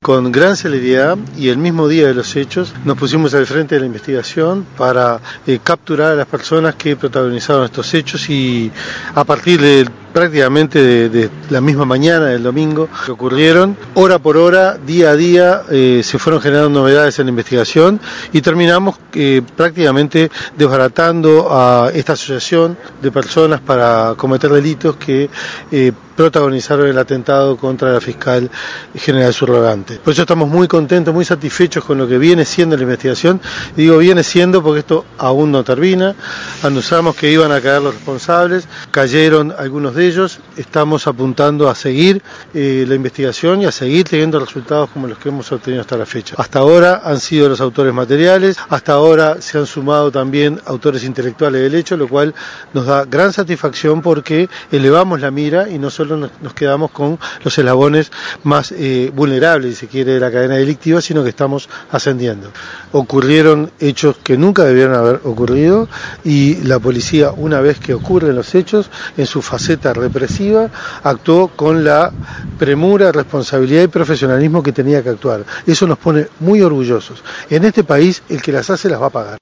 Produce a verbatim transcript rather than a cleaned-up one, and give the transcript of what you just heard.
Con gran celeridad y el mismo día de los hechos nos pusimos al frente de la investigación para eh, capturar a las personas que protagonizaron estos hechos y a partir de prácticamente de, de la misma mañana del domingo que ocurrieron, hora por hora, día a día, eh, se fueron generando novedades en la investigación y terminamos eh, prácticamente desbaratando a esta asociación de personas para cometer delitos que eh, protagonizaron el atentado contra la fiscal general subrogante. Por eso estamos muy contentos, muy satisfechos con lo que viene siendo la investigación. Y digo viene siendo porque esto aún no termina. Anunciamos que iban a caer los responsables, cayeron algunos de ellos. Estamos apuntando a seguir eh, la investigación y a seguir teniendo resultados como los que hemos obtenido hasta la fecha. Hasta ahora han sido los autores materiales, hasta ahora se han sumado también autores intelectuales del hecho, lo cual nos da gran satisfacción porque elevamos la mira y no solo nos quedamos con los eslabones más eh, vulnerables, si se quiere, de la cadena delictiva, sino que estamos ascendiendo. Ocurrieron hechos que nunca debieron haber ocurrido y la policía, una vez que ocurren los hechos, en su faceta represiva, actuó con la premura, responsabilidad y profesionalismo que tenía que actuar. Eso nos pone muy orgullosos. En este país, el que las hace las va a pagar.